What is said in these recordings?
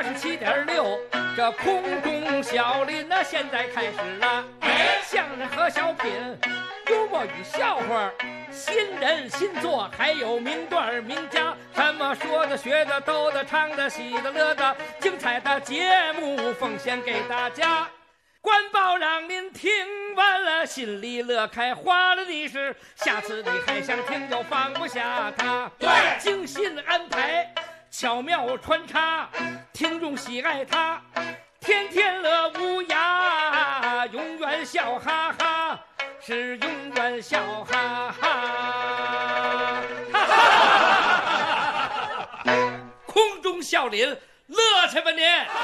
97.6，这空中小林呢，现在开始了。相声和小品，幽默与笑话，新人新作，还有名段名家，什么说的、学的、逗的、唱的、喜的、乐的，精彩的节目奉献给大家。官报让您听完了，心里乐开花了的是，下次你还想听就放不下它。 对， 精心安排，巧妙穿插，听众喜爱它，天天乐无涯，永远笑哈哈，是永远笑哈哈。哈哈，空中笑林，乐去吧您！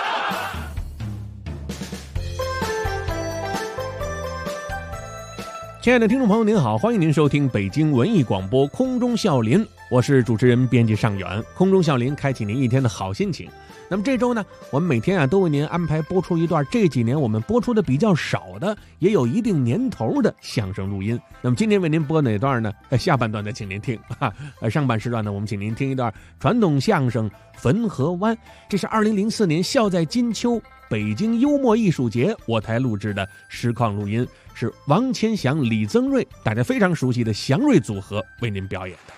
亲爱的听众朋友您好，欢迎您收听北京文艺广播空中笑林，我是主持人编辑尚远。空中笑林开启您一天的好心情。那么这周呢，我们每天都为您安排播出一段这几年我们播出的比较少的，也有一定年头的相声录音。那么今天为您播哪段呢？下半段的请您听上半时段呢，我们请您听一段传统相声《汾河湾》，这是2004年笑在金秋北京幽默艺术节我台录制的实况录音，是王千祥、李增瑞大家非常熟悉的祥瑞组合为您表演的。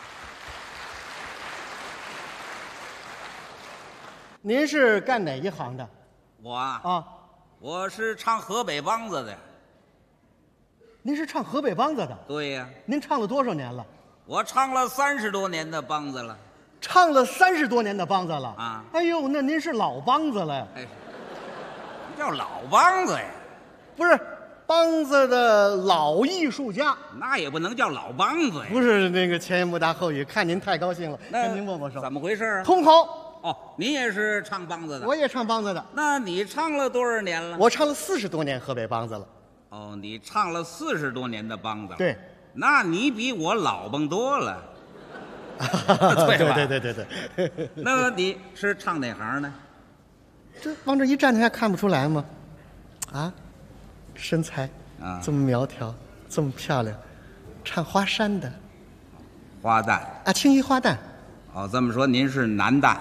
您是干哪一行的？ 我啊， 啊， 我是唱河北梆子的。 您是唱河北梆子的？ 对呀， 您唱了多少年了？ 我唱了30多年的梆子了。 唱了30多年的梆子了啊！ 哎呦，那您是老梆子了。 哎，什么叫老梆子呀？ 不是梆子的老艺术家， 那也不能叫老梆子呀。 不是那个前言不搭后语，看您太高兴了， 那跟您握握手。 怎么回事啊？ 同口。 哦，您也是唱梆子的？ 我也唱梆子的。 那你唱了多少年了？ 我唱了40多年河北梆子了。 哦，你唱了40多年的梆子。 对， 那你比我老梆多了。对吧？ 对。 那你是唱哪行呢？ 这往这一站，还看不出来吗？啊，身材啊这么苗条，这么漂亮，唱花山的花旦啊，青衣花旦。 哦，这么说您是男旦。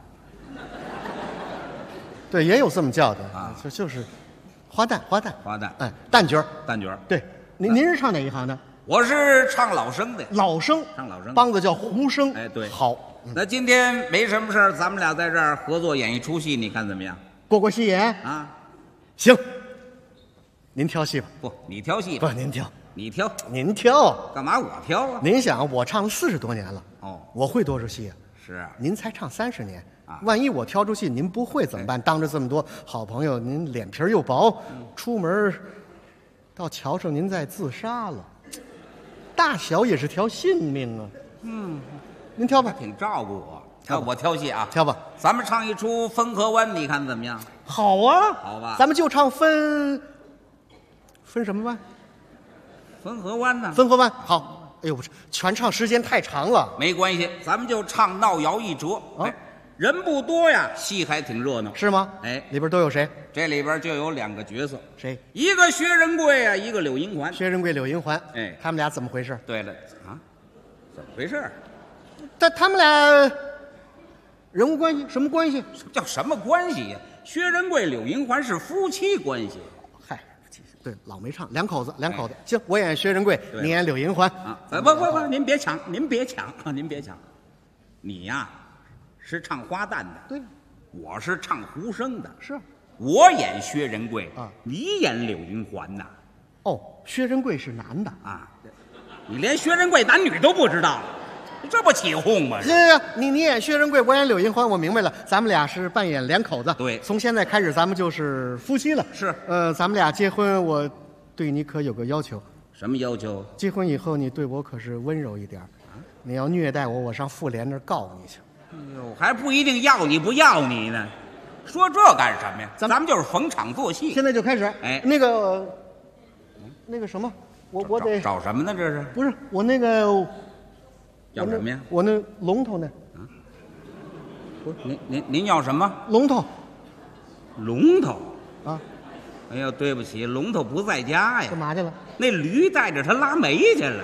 对，也有这么叫的啊， 就是花旦。 花旦， 哎，旦角儿。 旦角儿。 对，您是唱哪一行的？ 我是唱老生的。 老生， 唱老生梆子叫胡生。 哎，对， 好。 那今天没什么事儿，咱们俩在这儿合作演一出戏，你看怎么样？ 过戏眼啊？ 行，您挑戏吧。 不，你挑戏不， 吧。 您挑， 你挑， 您挑。 干嘛我挑啊？ 您想，我唱了40多年了， 哦， 我会多少戏啊？ 是啊， 您才唱30年啊万一我挑出戏您不会怎么办？当着这么多好朋友，您脸皮又薄，出门到桥上您再自杀了，大小也是条性命啊。您挑吧， 挺照顾我。 挑吧我挑戏啊， 挑吧。 咱们唱一出《汾河湾》，你看怎么样？ 好啊， 好吧咱们就唱分什么湾？ 汾河湾呢？ 汾河湾。好。哎呦，不是，全唱时间太长了。 没关系，咱们就唱闹摇一折。 啊哎，人不多呀，戏还挺热闹。 是吗？ 哎， 里边都有谁？ 这里边就有2个角色， 谁？ 一个薛仁贵啊，一个柳银环。 薛仁贵、柳银环。 哎他们俩怎么回事？ 对了啊，怎么回事？ 他们俩人物关系什么关系？ 叫什么关系呀？薛仁贵、柳银环是夫妻关系嗨，对，老没唱，两口子。行，我演薛仁贵， 对你演柳银环。 啊！不，您别抢，您别抢。你呀，是唱花旦的， 对， 我是唱胡生的。 是。 我演薛仁贵啊， 你演柳银环呐。 哦，薛仁贵是男的。 啊，你连薛仁贵男女都不知道，这不起哄吗？ 行，你演薛仁贵，我演柳银环，我明白了，咱们俩是扮演两口子。 对从现在开始咱们就是夫妻了。 是。 咱们俩结婚，我对你可有个要求。 什么要求？ 结婚以后，你对我可是温柔一点。你要虐待我，我上妇联那儿告你去。 哎呦，还不一定要你不要你呢，说这干什么呀？咱们就是逢场作戏。 现在就开始。 哎， 那个什么，我得找什么呢？这是不是我那个要什么呀？ 我那龙头呢？ 不是您要什么？ 龙头龙头啊？ 哎呦，对不起，龙头不在家呀。 干嘛去了？ 那驴带着他拉煤去了。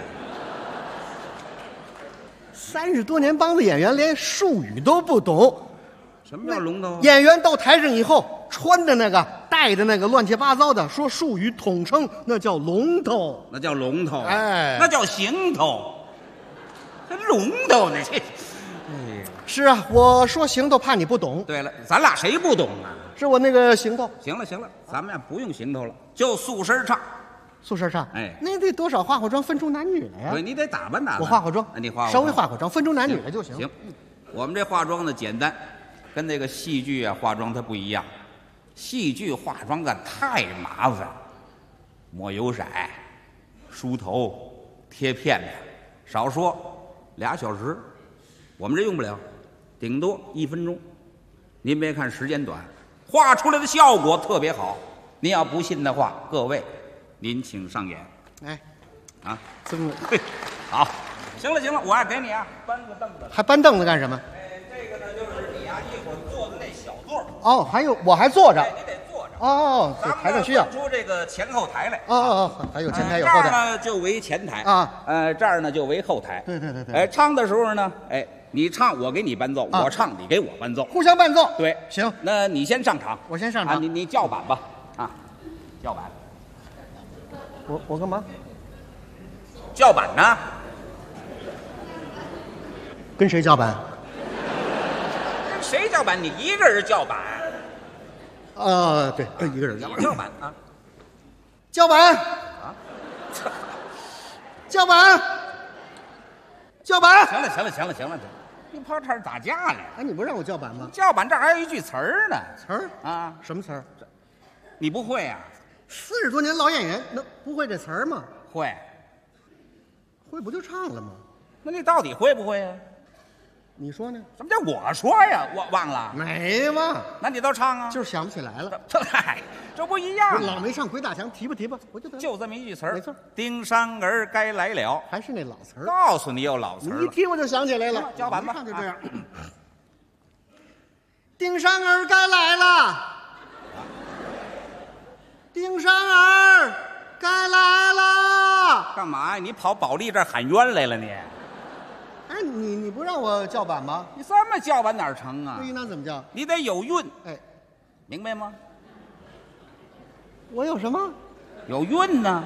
30多年梆子演员连术语都不懂， 什么叫龙头？ 演员到台上以后，穿的那个、戴的那个乱七八糟的，说术语统称那叫龙头。 那叫龙头， 哎那叫行头，这龙头呢？这，哎呀， 是啊，我说行头，怕你不懂， 对了，咱俩谁不懂啊？ 是我那个行头。 行了行了，咱们呀不用行头了，就素身唱。 素身唱， 哎那得多少化化妆，分出男女来呀。 对，你得打扮打扮。 我化化妆， 你化化妆稍微化化妆，分出男女来就行。 行，我们这化妆呢简单，跟那个戏剧啊化妆它不一样。戏剧化妆啊太麻烦，抹油色、梳头、贴片子，少说2小时。我们这用不了，顶多1分钟。您别看时间短，画出来的效果特别好。您要不信的话，各位，您请上演。 哎， 啊， 这么嘿，好，行了行了，我还给你啊搬个凳子。 还搬凳子干什么？ 哎，这个呢就是你啊一会儿坐的那小座。 哦，还有我还坐着。 哎，你得坐着。 哦，这咱们台上需要。 分出这个前后台来。 哦，还有前台有这儿后台。 呢就为前台啊， 这儿呢就为后台。 对对对对哎，唱的时候呢，哎，你唱我给你伴奏， 啊我唱你给我伴奏。 互相伴奏。 对， 行， 那你先上场， 我先上场。 啊，你叫板吧，啊，叫板， 我干嘛？ 叫板呢？ 跟谁叫板？ 跟谁叫板？你一个人叫板， 对，一个人叫你叫板啊。 叫板啊， 叫板，叫板。 行了行了行了行了，你跑这儿打架来？ 哎，你不让我叫板吗？ 叫板这儿还有一句词儿呢。 词儿啊， 什么词儿你不会啊？ ？40多年老演员，能不会这词儿吗？ 会， 会不就唱了吗？ 那你到底会不会啊？ 你说呢？ 什么叫我说呀？我忘了， 没忘， 那你都唱啊？ 就是想不起来了。 嗨，这不一样啊。 老没唱鬼打墙，提吧提吧，我就得了就这么一句词儿， 没错。 丁山儿该来了， 还是那老词儿。 告诉你有老词儿了。 你一提我就想起来了。 叫板吧一看就这样。丁山儿该来了，丁山儿该来了。 干嘛呀？你跑保利这儿喊冤来了你？ 哎，你不让我叫板吗？ 你这么叫板哪儿成啊这？应当怎么叫？ 你得有韵， 哎， 明白吗？ 我有什么？ 有韵呢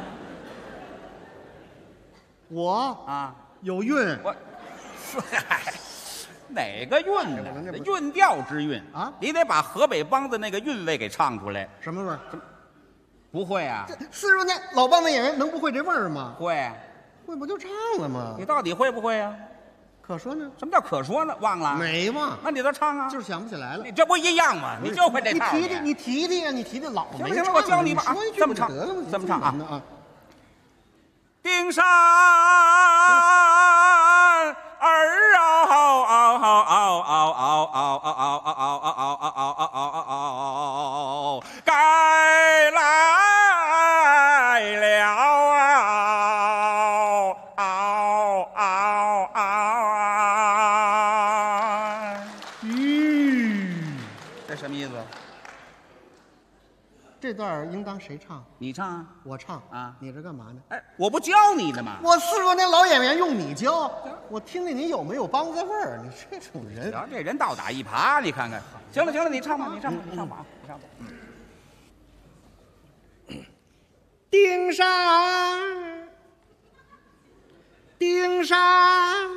我啊！ 有韵。 我，嗨，哪个韵呢那？不是韵调之韵啊你得把河北梆子那个韵味给唱出来。 什么味儿？ 不会啊？ 40多年老梆子演员能不会这味儿吗？ 会。 会不就唱了吗你？到底会不会啊？ 可说呢？ 什么叫可说呢？忘了？ 没忘， 那你都唱啊！ 就是想不起来了。 你这不一样吗？你就会这套。 你提提呀，你提提老没唱行了行了，我教你吧啊说一句这么唱得了吗？ 这么唱啊难的啊！ 丁山儿该来了这什么意思？ 这段应当谁唱？ 你唱啊！ 我唱啊你这干嘛呢？ 哎，我不教你的吗？ 我40多年老演员用你教，我听听你有没有梆子味儿。你这种人， 瞧这人倒打一耙，你看看。行了行了，你唱吧，你唱吧，你唱吧，你唱吧。 丁山，丁山，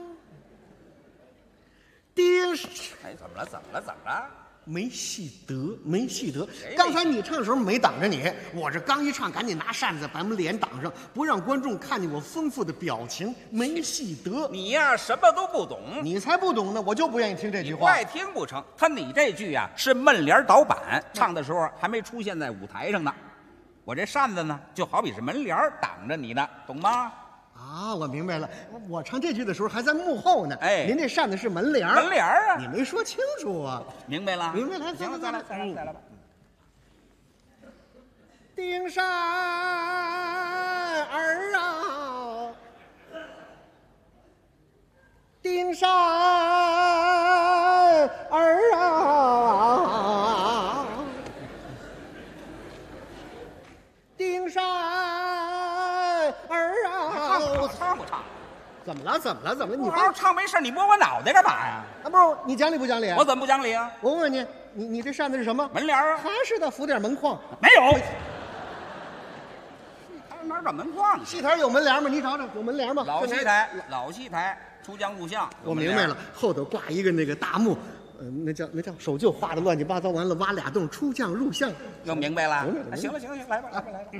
丁山。 哎，怎么了？怎么了？怎么了？ 没戏得，没戏得没。 刚才你唱的时候没挡着你，我这刚一唱，赶紧拿扇子把我们脸挡上，不让观众看见我丰富的表情，没戏得。 你呀，什么都不懂， 你才不懂呢，我就不愿意听这句话。 你不爱听不成。你这句呀是闷帘倒板，唱的时候还没出现在舞台上呢。我这扇子呢，就好比是门帘挡着你呢，懂吗？ 啊，我明白了。我唱这句的时候还在幕后呢。 哎您这扇子是门帘儿门帘儿啊你没说清楚啊。 明白了？ 明白了行了，再来，再来，再来吧。 丁山儿啊，丁山儿啊，丁山儿啊， 唱不唱？ 怎么了？怎么了？怎么了？你不好好唱没事，你摸我脑袋干嘛呀？ 啊，不是你讲理不讲理啊？ 我怎么不讲理啊？ 我问问你，你这扇子是什么？ 门帘啊？ 还是得扶点门框？ 没有。哪有门框？ 戏台有门帘吗？你找找，有门帘吗？ 老戏台，老戏台，出将入相。 我明白了，后头挂一个那个大幕，那叫手就画的乱七八糟，完了挖俩洞，出将入相。 弄明白了？ 行了行，来吧。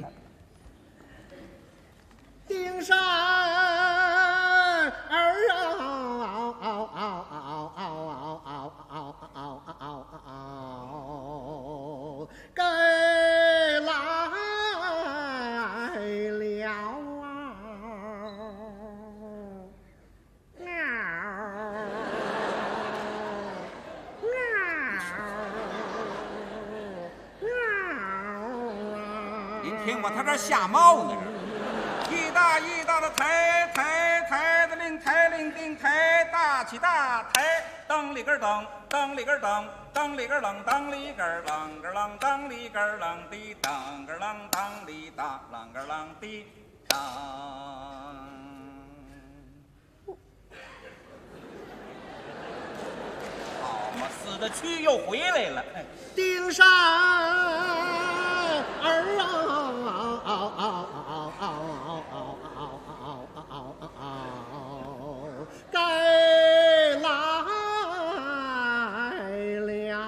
丁山儿该来了您听吧，他这下猫呢。一大的抬的令抬令定抬，大起大抬，当里根噔，当里根噔，当里根啷，当里根啷个啷，当里根啷滴当个啷，当里当啷个啷滴当。好嘛，死的蛆又回来了。 丁山儿该来了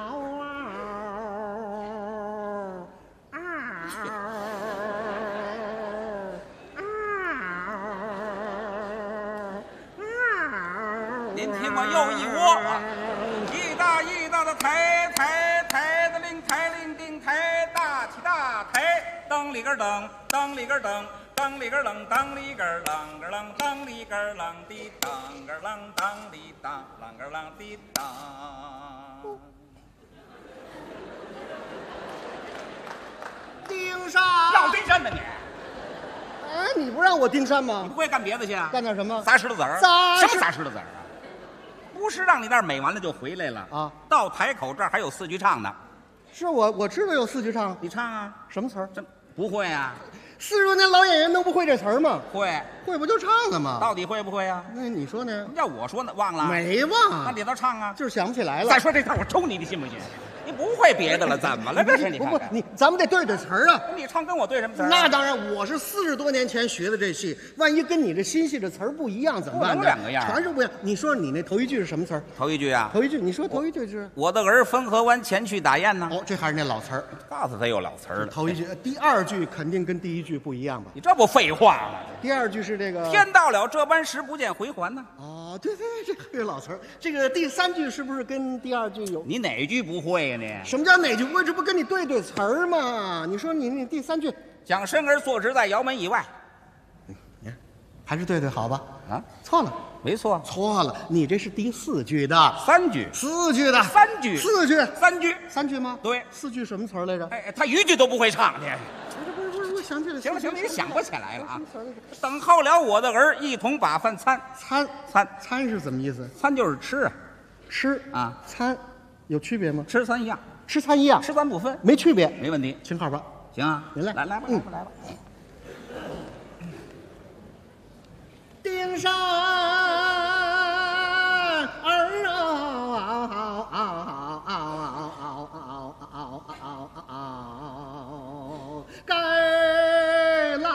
您听我又一窝啊！一大的抬的令抬令定抬，大起大抬，当里根噔，当里根噔，当里根啷，当里根啷个啷，当里根啷滴当个啷，当里当啷个啷滴当。 丁山要丁山呢你？ 哎，你不让我丁山吗你？不会干别的去啊？ 干点什么？ 撒石头子儿？ 撒什么撒石头子儿啊？不是让你那儿美完了就回来了啊？ 到台口这儿还有4句唱呢， 是我知道有4句唱， 你唱啊？ 什么词儿？ 这不会啊？ 40多年老演员能不会这词儿吗？ 会， 会不就唱了吗？ 到底会不会啊？ 那你说呢？ 要我说呢，忘了？ 没忘， 那你倒唱啊！ 就是想不起来了。 再说这套，我抽你，你信不信？你不会别的了，怎么了？这是你看看， 咱们得对对词儿啊。 你唱跟我对什么词儿？ 那当然，我是40多年前学的这戏，万一跟你这新戏的词儿不一样怎么办呢？ 不能两个样， 全是不一样。你说你那头一句是什么词儿？ 头一句啊？ 头一句，你说头一句是？ 我的儿汾河湾前去打雁呢。 哦，这还是那老词儿。 告诉他有老词儿了。 头一句，第二句肯定跟第一句不一样吧？ 你这不废话吗？ 第二句是这个天到了这般时，不见回还呢。 哦，对，这还是老词儿。这个第三句是不是跟第二句有？ 你哪句不会呀？你什么叫哪句不会？这不跟你对对词儿吗？你说你第三句， 将生儿坐直在窑门以外， 你看还是对对好吧？ 啊， 错了， 没错， 错了，你这是第4句的 ，3句 ，4句的 ，3句 ，4句 ，3句 ，3句吗？ 对 ，4句什么词儿来着？ 哎，他一句都不会唱去。 不是，我想起来了。 行了行了，你想不起来了啊什么词儿来着？ 等候了我的儿，一同把饭餐。 餐是怎么意思？ 餐就是吃啊， 吃啊， 餐有区别吗？ 吃餐一样， 吃餐一样， 吃饭不分， 没区别。 没问题。 请号吧。 行啊， 您来来吧， 嗯来吧。 丁山该来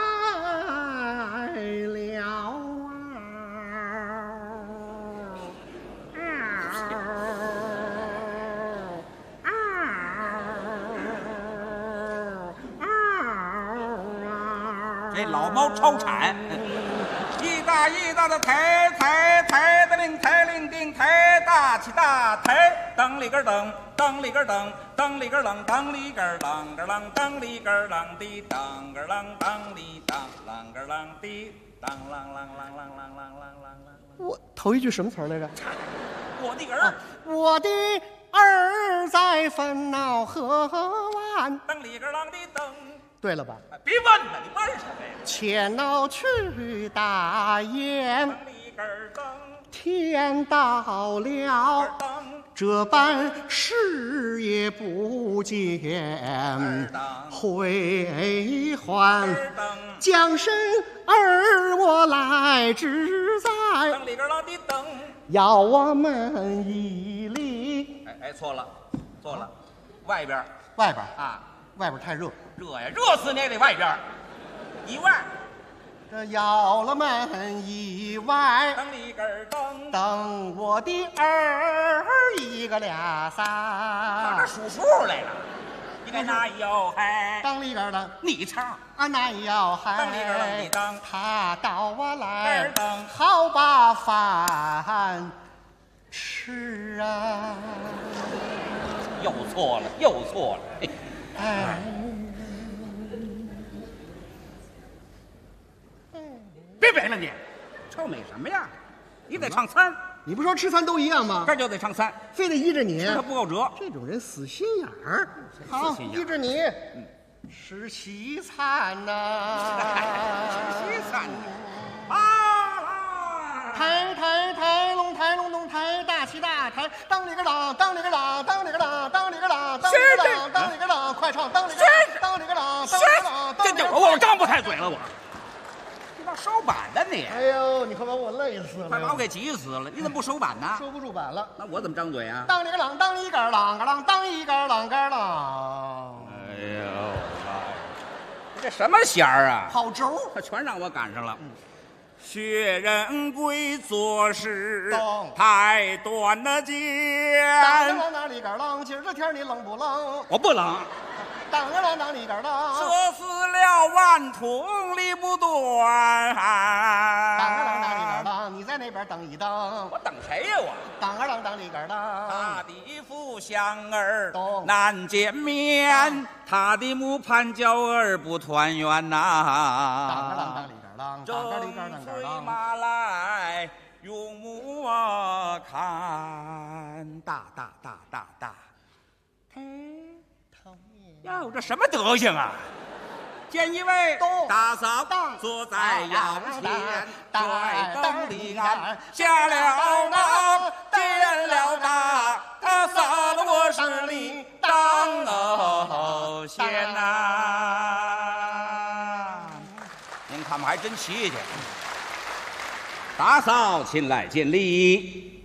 了。 这老猫超产，一大的抬的令抬令定抬，大起大抬，当里根噔，当里根噔，当里根啷，当里根啷个啷，当里根啷滴当个啷，当里当啷个啷滴当啷啷啷啷啷啷啷啷。 我头一句什么词儿来着？ 我的儿， 我的儿在烦恼河湾。 当里根啷滴噔。 对了吧？ 别问了，你问什么呀？ 前脑去打雁， 当里根噔， 天到了， 噔。 这般事也不不见回还，将身儿我来只在， 噔里个啷的噔。 要我们一离。 哎，错了，错了，外边外边啊， 外边太热， 热呀，热死你也得外边，以外。 这要了门以外， 噔里个噔， 等我的儿一个俩到这仨， 数数来了。你看哪有嗨？ 当里个当你唱。 啊那要当里个啷嗨的，当， 他到我来儿当， 好把饭吃啊！ 又错了，又错了。嘿哎， 别北了你，臭美什么呀？你得唱三， 你不说吃饭都一样吗这？就得唱三， 非得依着你， 这不够折。 这种人死心眼儿。好， 心眼儿依着你，吃西餐呐， 西餐啊！ 抬抬抬龙抬龙龙抬大旗大抬，当里个啷当里个啷当里个啷当里个啷当里个啷当里个啷，快唱当里个啷当里个啷当里个啷当里个啷。 我张不开嘴了，我。你咋收板呢你？ 哎呦，你快把我累死了！ 快把我给急死了！你怎么不收板呢？ 收不住板了。 那我怎么张嘴啊？ 当里个啷当一个啷个啷当一个啷个啷， 哎呦，这什么弦儿啊？ 好轴。 他全让我赶上了。薛仁贵做事懂太短了当见， 啷当里个啷，今儿这天你冷不冷？ 我不冷。 当啷当里个啷， 射死了万通理不断。 当啷当里个啷，你在那边等一等。 我等谁呀我？ 当啷当里个他啷， 的父相儿懂难见面，他的母盼娇儿不团圆当啷当呐。 里个啷， 正当啷里个啷个催啷。 马来，用目看，大大大大大。 讨厌。 哟，这什么德行啊！见一位咚大嫂当坐在腰前， 当拽当灯里岸当下了那见了大嫂了，我是你当先呐！您看吧，还真齐去。大嫂亲来见礼，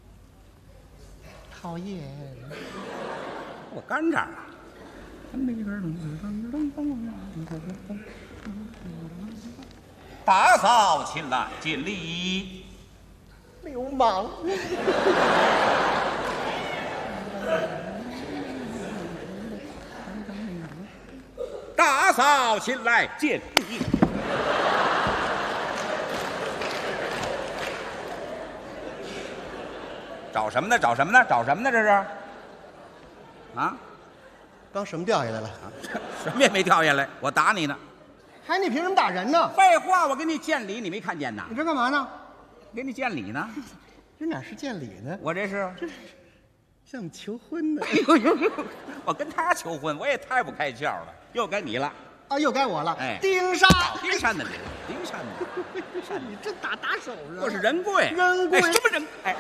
讨厌。 我干这儿了。大嫂亲来见礼， 流氓。 大嫂亲来见礼。找什么呢？找什么呢？找什么呢？这是？啊？ 刚什么掉下来了？ 什么也没掉下来，我打你呢。 还你凭什么打人呢？ 废话，我给你见礼，你没看见呐？ 你这干嘛呢？ 给你见礼呢。 这哪是见礼呢？ 我这是， 像你求婚呢。 哎呦呦呦！我跟他求婚，我也太不开窍了。又该你了， 啊，又该我了。 哎丁沙， 丁山的你，丁山的， 你真打手啊！ 我是仁贵， 仁贵哎，什么人？哎，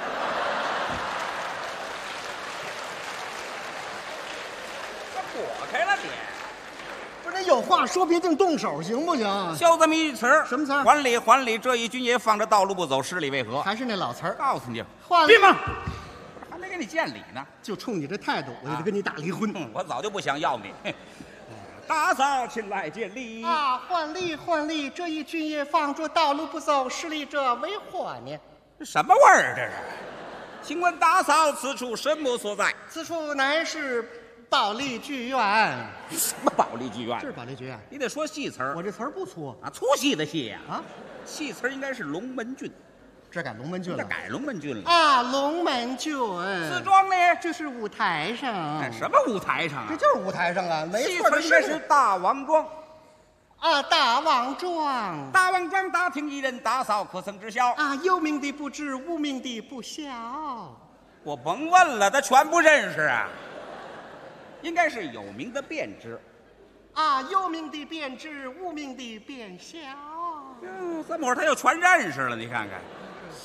这躲开了你。 不是有话说，别净动手，行不行？ 就这么一词儿， 什么词儿还礼还礼，这一军也放着道路不走，失礼为何？ 还是那老词儿， 告诉你， 换别忙，还没给你见礼呢。 就冲你这态度，我就得跟你打离婚。 我早就不想要你。嘿大嫂亲来见礼， 啊，换例换例，这一军也放着道路不走，失礼者为何呢？ 这什么味儿啊？这是？请问大嫂，此处什么所在？ 此处乃是保利剧院。 什么保利剧院这？是保利剧院， 你得说细词儿我这词儿不粗啊，粗细的细呀。 啊， 细词儿应该是龙门郡， 这改龙门郡了。 这改龙门郡了。 啊，龙门郡。 自装呢？ 这是舞台上。 哎，什么舞台上啊？ 这就是舞台上啊，没戏错， 词应该是大王庄。 啊，大王庄。 大王庄大厅一人，大嫂可曾知晓？ 啊，有名的不知，无名的不晓。 我甭问了，他全不认识啊。应该是有名的便知。 啊，有名的便知，无名的便晓。 这么会儿他又全认识了，你看看。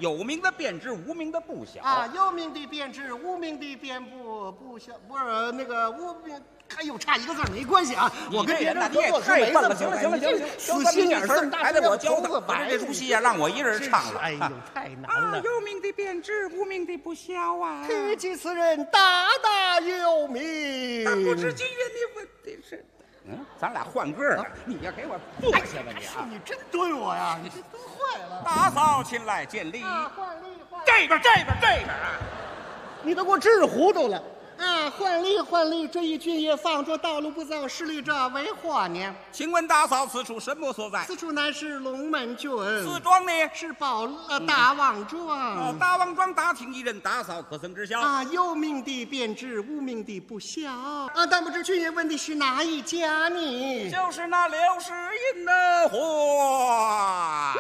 有名的便知，无名的不晓啊，有名的便知，无名的便不晓，不是那个无名。哎呦，差一个字没关系啊！我跟别人你也太笨了。行了， 死心眼儿， 还得我教他。这出戏啊，让我一人唱了。 哎呦，太难了！ 有名的便知，无名的不晓啊。 提及此人，大大有名。 但不知今日你问的是，咱俩换个了。你要给我坐下吧你啊！ 你真怼我呀！你这都坏了。 大嫂亲来见礼。 换礼。 这边啊！ 你都给我治糊涂了。啊，换礼！这一军也放着道路不造，势力者为何呢？ 请问大嫂，此处什么所在？ 此处乃是龙门郡。 此庄呢？ 是大王庄。 大王庄大厅一人，大嫂可曾知晓？ 啊，有名的便知，无名的不晓。啊，但不知军爷问的是哪一家呢？ 就是那刘世隐的货。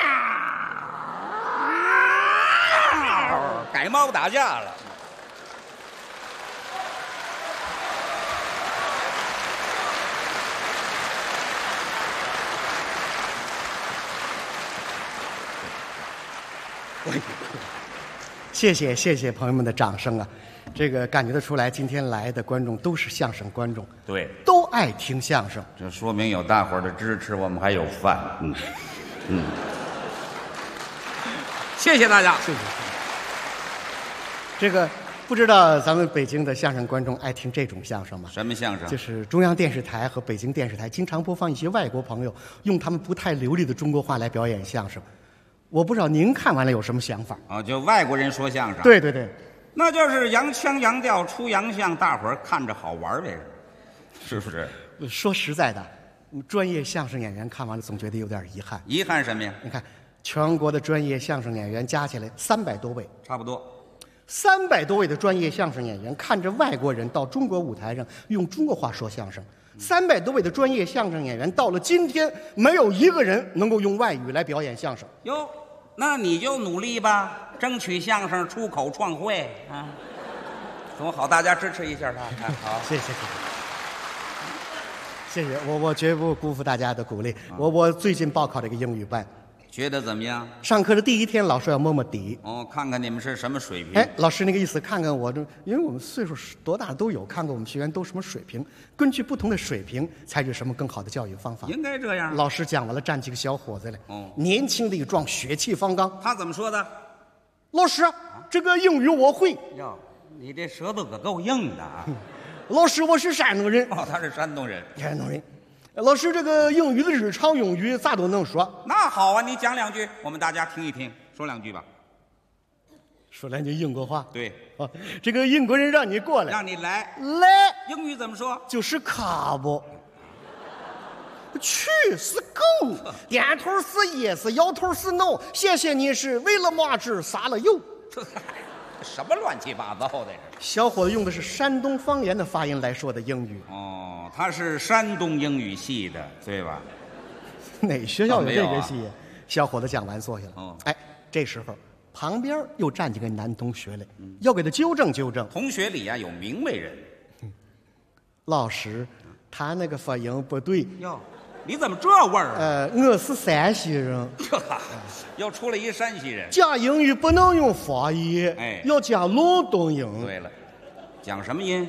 改猫打架了。 谢谢朋友们的掌声啊！这个感觉得出来，今天来的观众都是相声观众， 对， 都爱听相声。 这说明有大伙儿的支持，我们还有饭。谢谢大家， 谢谢。这个不知道咱们北京的相声观众爱听这种相声吗？ 什么相声？ 就是中央电视台和北京电视台经常播放一些外国朋友用他们不太流利的中国话来表演相声。我不知道您看完了有什么想法？ 就外国人说相声。 对， 那就是洋腔洋调出洋相，大伙儿看着好玩呗，是不是？ 说实在的，专业相声演员看完了总觉得有点遗憾。 遗憾什么呀？ 你看，全国的专业相声演员加起来300多位， 差不多。 300多位的专业相声演员看着外国人到中国舞台上用中国话说相声，300多位的专业相声演员到了今天，没有一个人能够用外语来表演相声。 哟，那你就努力吧，争取相声出口创汇啊！多好，大家支持一下他。好， 谢谢，我绝不辜负大家的鼓励。我最近报考了一个英语班。 觉得怎么样？ 上课的第一天，老师要摸摸底。 看看你们是什么水平。 哎，老师那个意思，看看我这，因为我们岁数多大都有，看看我们学员都什么水平，根据不同的水平，采取什么更好的教育方法。 应该这样。 老师讲完了，站起个小伙子来，年轻力壮，血气方刚。 他怎么说的？ 老师，这个英语我会。 哟，你这舌头可够硬的啊！ 老师，我是山东人。 他是山东人。 山东人。老师，这个英语的日常用语咋都能说？ 那好啊，你讲两句，我们大家听一听，说两句吧。 说两句英国话。 对， 这个英国人让你过来， 让你来，英语怎么说？ 就是 come。去是 go， 点头是 yes， 摇头是 no， 谢谢你是为了嘛子撒了油。 什么乱七八糟的？ 小伙子用的是山东方言的发音来说的英语。 他是山东英语系的，对吧？ 哪学校有这个系？小伙子讲完坐下了。哎，这时候旁边又站几个男同学来，要给他纠正纠正。 同学里有明白人。 老师，他那个发音不对。 哟，你怎么这味儿啊？ 我是山西人。 又出了一山西人。 讲英语不能用方言，要讲鲁东音。 对了，讲什么音？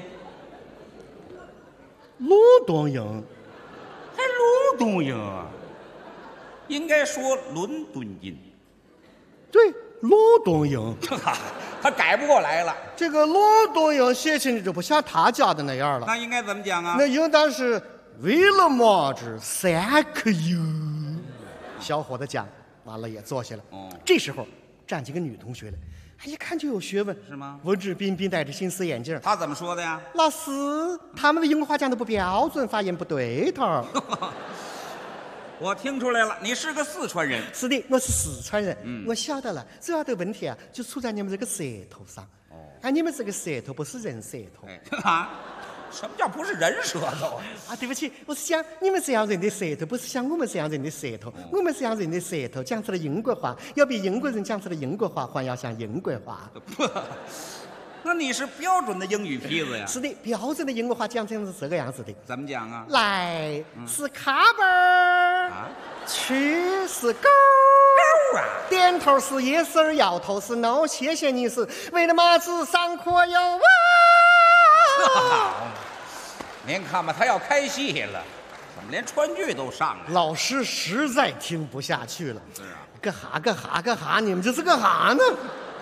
鲁东音。 还鲁东音啊？应该说伦敦音。 对，鲁东音。 他改不过来了。 这个鲁东音写起来就不像他家的那样了。 那应该怎么讲啊？ 那应当是为了么子？Thank you。小伙子讲完了也坐下了。这时候站几个女同学来，一看就有学问， 是吗？ 文质彬彬，戴着金丝眼镜。 他怎么说的呀？ 老师，他们的英国话讲的不标准，发音不对头。 我听出来了，你是个四川人。 是的，我是四川人。我晓得了，主要的问题啊，就出在你们这个舌头上。你们这个舌头不是人舌头。 什么叫不是人舌头啊？对不起，我是讲你们这样人的舌头，不是像我们这样人的舌头。我们这样人的舌头讲出了英国话，要比英国人讲出了英国话还要像英国话。 那你是标准的英语坯子呀？ 是的，标准的英国话讲成是这个样子的。 怎么讲啊？ 来是 cover，去是 go， 啊？ 点头是 yes， 摇头是 no。谢谢你是为了嘛子上课哟啊！ 您看吧，他要开戏了，怎么连川剧都上了？ 老师实在听不下去了。 是啊。 干哈，你们这是干哈呢？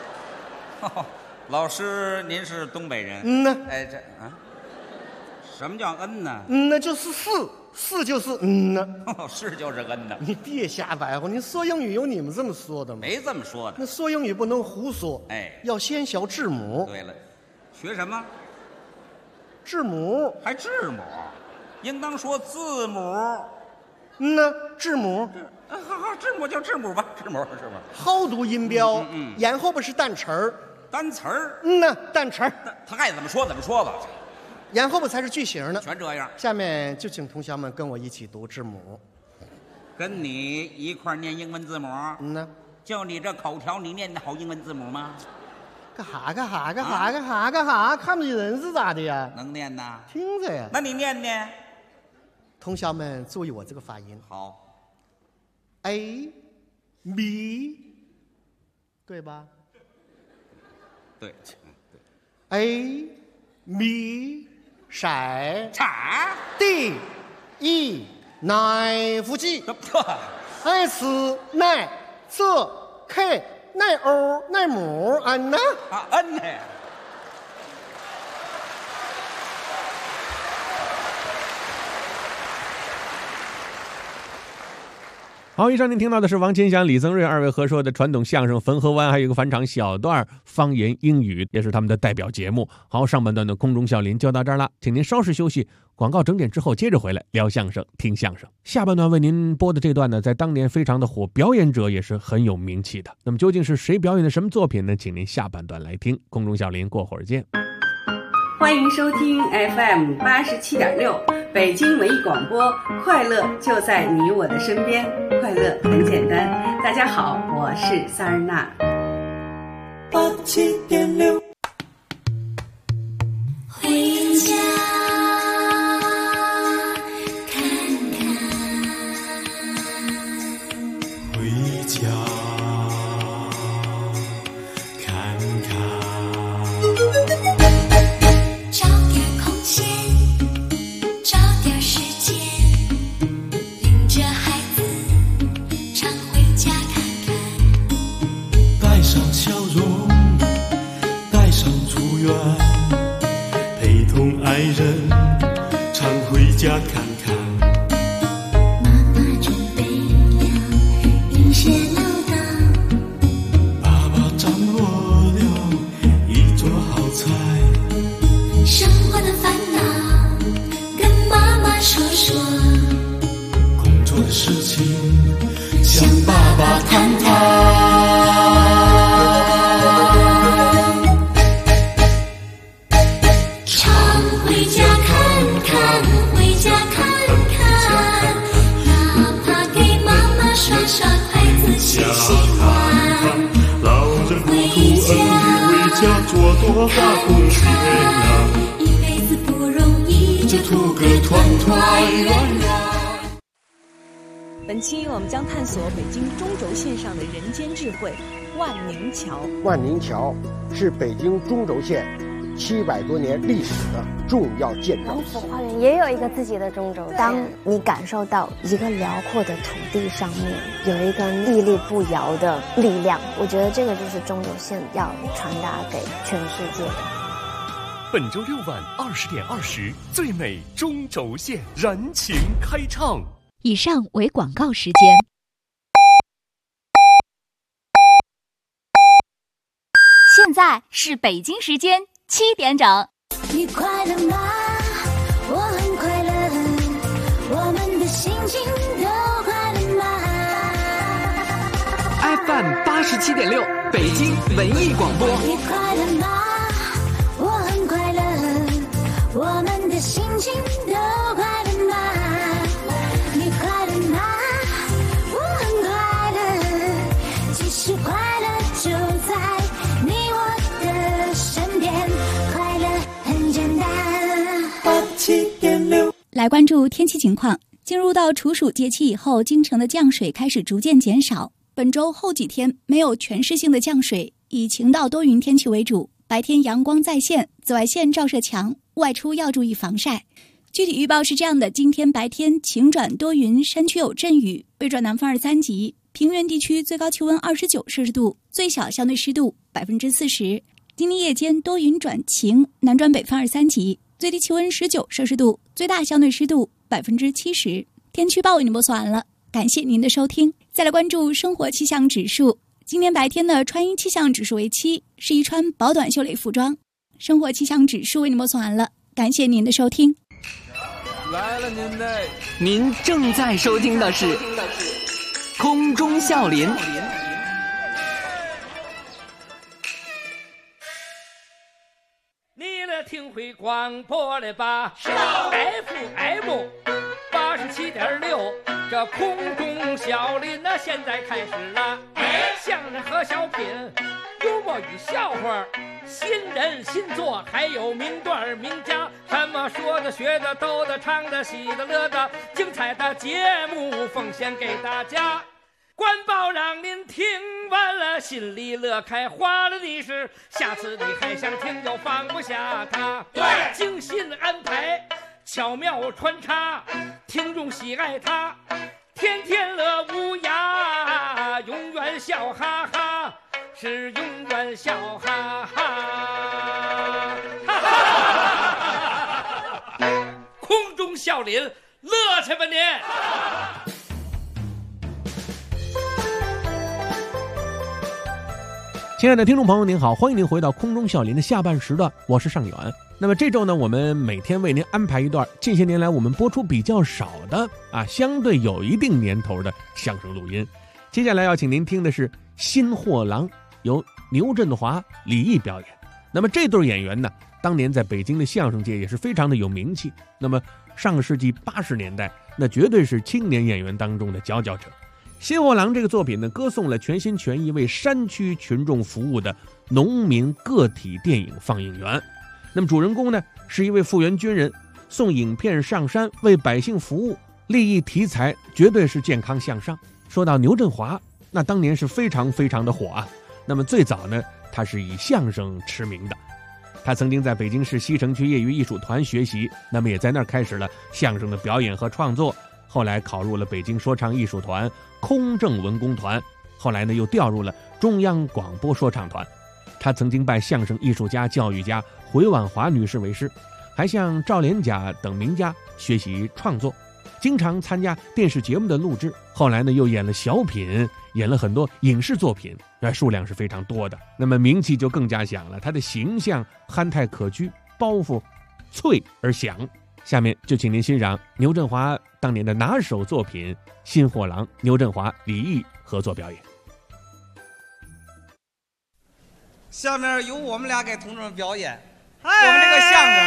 老师，您是东北人？ 嗯呢。 哎，什么叫嗯呢？ 那就是是就是呢。 是就是嗯呢。 你别瞎白话，你说英语有你们这么说的吗？ 没这么说的。 那说英语不能胡说， 哎， 要先学字母。 对了，学什么？ 字母。 还字母？应当说字母。 呢，字母。 好，字母就字母吧，字母。 好读音标，然后不是单词儿。 单词儿。 呢，单词儿。 他爱怎么说怎么说吧。 然后不才是句型呢。 全这样。 下面就请同学们跟我一起读字母。 跟你一块念英文字母。 呢。 就你这口条，你念的好英文字母吗？ 干哈？看不起人是咋的呀？ 能念呐？ 听着呀。 那你念念。 同学们注意我这个发音。 好。 A B 对吧？ 对。 A B 晒叉 D E 奶夫鸡S 奶这 K 奶欧奶母安呐啊恩呢。 好，以上您听到的是王金祥、李增瑞二位合说的传统相声《汾河湾》，还有一个返场小段方言英语，也是他们的代表节目。好，上半段的空中笑林就到这儿了，请您稍事休息，广告整点之后接着回来聊相声、听相声。下半段为您播的这段呢，在当年非常的火，表演者也是很有名气的。那么究竟是谁表演的什么作品呢？请您下半段来听。空中笑林过会儿见。 欢迎收听 FM 87.6北京文艺广播，快乐就在你我的身边，快乐很简单。大家好，我是萨尔娜。 87.6回家看看，回家看看。找点空闲，找点时间，领着孩子常回家看看。带上笑容，带上祝愿，陪同爱人常回家看看。妈妈准备了一些唠叨，爸爸掌握了一桌好菜。生活的烦恼跟妈妈说说，工作的事情向爸爸谈谈。常回家看看，回家看看，哪怕给妈妈刷刷筷子洗洗碗。老人糊涂儿女回家做多大贡献呀，一辈子不容易，就图个团团圆圆。 本期我们将探索北京中轴线上的人间智慧——万宁桥。 万宁桥是北京中轴线700多年历史的重要建筑。 王府花园也有一个自己的中轴线。当你感受到一个辽阔的土地上面有一个屹立不摇的力量，我觉得这个就是中轴线要传达给全世界的。 本周6晚20点20，最美中轴线燃情开唱。 以上为广告时间。现在是北京时间7点整。 你快乐吗？我很快乐，我们的心情都快乐吗？ FM 87.6，北京文艺广播。 你快乐吗？我很快乐，我们的心情都快乐吗？你快乐吗？我很快乐，其实快乐就在你我的身边，快乐很简单。87.6， 来关注天气情况。进入到处暑节气以后，京城的降水开始逐渐减少， 本周后几天没有全市性的降水，以晴到多云天气为主，白天阳光在线，紫外线照射强，外出要注意防晒。具体预报是这样的：今天白天晴转多云，山区有阵雨，北转南风2、3级，平原地区最高气温29摄氏度，最小相对湿度40%。今天夜间多云转晴，南转北风2、3级，最低气温19摄氏度，最大相对湿度70%。天气预报为您播送完了，感谢您的收听。再来关注生活气象指数，今天白天的穿衣气象指数为7，适宜穿薄短袖类服装。生活气象指数为您播送完了，感谢您的收听。 来了您正在收听的是空中笑林。 你来听会广播了吧？FM 87.6，这空中笑林那现在开始了。相声和小品，幽默与笑话，新人新作，还有名段名家，什么说的学的逗的唱的喜的乐的，精彩的节目奉献给大家。官报让您听完了心里乐开花了的是，下次你还想听就放不下它。对，精心安排，巧妙穿插，听众喜爱它，天天乐无涯，永远笑哈哈，是永远笑哈哈。空中笑林，乐去吧您！ 亲爱的听众朋友您好，欢迎您回到空中笑林的下半时段，我是尚远。那么这周呢，我们每天为您安排一段近些年来我们播出比较少的相对有一定年头的相声录音。接下来要请您听的是《新货郎》，由牛振华、李毅表演。那么这对演员呢，当年在北京的相声界也是非常的有名气。那么上个世纪80年代，那绝对是青年演员当中的佼佼者。新货郎这个作品呢，歌颂了全心全意为山区群众服务的农民个体电影放映员。那么主人公呢，是一位复员军人，送影片上山为百姓服务，立意题材绝对是健康向上。说到牛振华，那当年是非常非常的火啊。那么最早呢，他是以相声驰名的，他曾经在北京市西城区业余艺术团学习，那么也在那儿开始了相声的表演和创作。后来考入了北京说唱艺术团、空政文工团，后来呢又调入了中央广播说唱团。他曾经拜相声艺术家、教育家回婉华女士为师，还向赵连甲等名家学习创作，经常参加电视节目的录制。后来呢又演了小品，演了很多影视作品，数量是非常多的。那么名气就更加响了，他的形象憨态可掬，包袱脆而响。下面就请您欣赏牛振华当年的拿手作品《新货郎》，牛振华、李毅合作表演。 下面由我们俩给同志们表演我们这个相声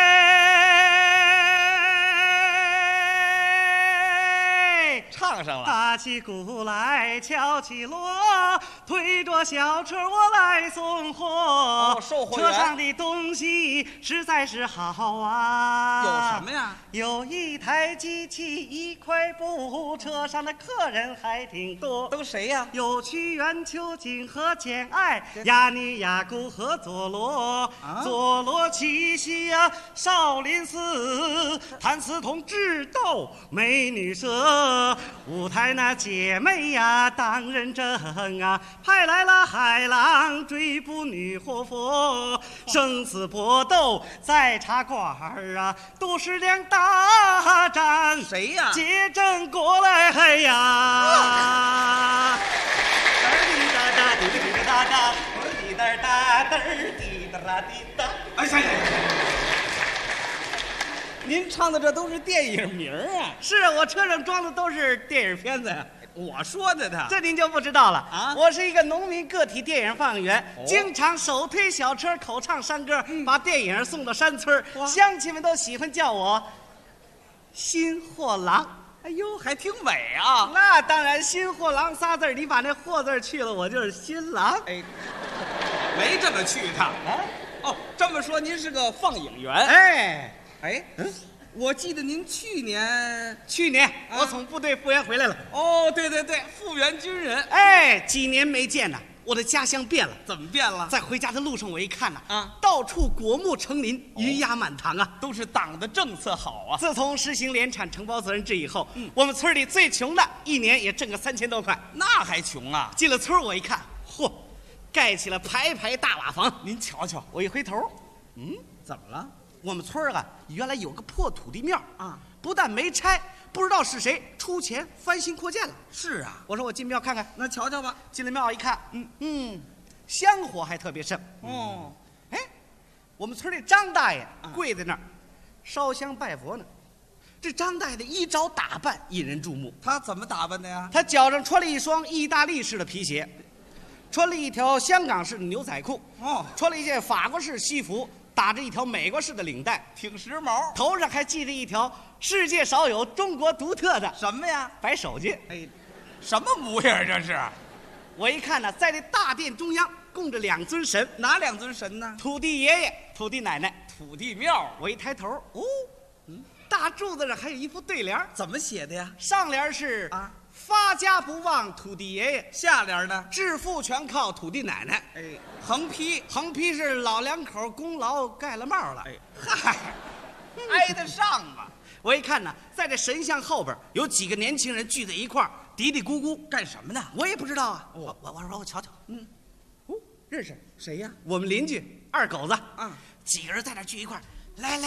唱上了。 打起鼓来敲起锣，推着小车我来送货。 售货员。 车上的东西实在是好啊。 有什么呀？ 有一台机器1块布，车上的客人还挺多。 都谁呀？ 有屈原、秋瑾和简爱，雅尼雅古和佐罗。佐罗七夕呀，少林寺，谭嗣同智斗美女蛇。舞台那姐妹呀当认真啊，派来了海浪追捕女活佛，生死搏斗在茶馆啊，都是两大战。 谁呀？ 结阵过来嘿呀！哒滴哒哒滴滴哒哒，滴哒哒哒滴哒滴哒。 哎呀！您唱的这都是电影名啊！ 是我车上装的都是电影片子呀。 我说的呢， 这您就不知道了啊！我是一个农民个体电影放映员，经常手推小车，口唱山歌，把电影送到山村，乡亲们都喜欢叫我新货郎。 哎呦，还挺美啊！ 那当然，新货郎仨字，你把那货字去了，我就是新郎。 哎，没这么去的。哦，这么说您是个放映员？ 哎， 我记得您去年我从部队复员回来了。 哦，对对对，复员军人。 哎，几年没见了，我的家乡变了。 怎么变了？ 在回家的路上，我一看呐，到处果木成林，鱼鸭满塘啊， 都是党的政策好啊。 自从实行联产承包责任制以后，我们村里最穷的一年也挣个3000多块。 那还穷啊？ 进了村我一看，嚯，盖起了排排大瓦房。 您瞧瞧， 我一回头， 怎么了？ 我们村啊，原来有个破土地庙啊，不但没拆，不知道是谁出钱翻新扩建了。 是啊， 我说我进庙看看， 那瞧瞧吧。 进了庙一看，香火还特别盛。 哦， 哎，我们村里张大爷跪在那儿烧香拜佛呢。这张大爷的衣着打扮引人注目。 他怎么打扮的呀？ 他脚上穿了一双意大利式的皮鞋，穿了一条香港式的牛仔裤，穿了一件法国式西服，打着一条美国式的领带， 挺时髦。 头上还系着一条世界少有、中国独特的什么呀？ 白手巾。 哎，什么模样这是？ 我一看呢，在这大殿中央供着2尊神。 哪2尊神呢？ 土地爷爷、土地奶奶。 土地庙。 我一抬头，大柱子上还有一副对联， 怎么写的呀？ 上联是发家不忘土地爷爷， 下联呢？ 致富全靠土地奶奶。 哎，横批是老两口功劳盖了帽了。 哎， 嗨，挨得上吧？ 我一看呢，在这神像后边有几个年轻人聚在一块儿，嘀嘀咕咕干什么呢？ 我也不知道啊。我说我瞧瞧，认识谁呀？ 我们邻居二狗子。几个人在那聚一块儿，来，